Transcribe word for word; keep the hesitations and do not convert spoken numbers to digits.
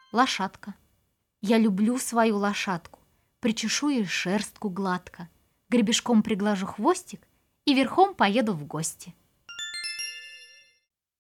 Лошадка. Я люблю свою лошадку. Причешу ей шерстку гладко, гребешком приглажу хвостик и верхом поеду в гости.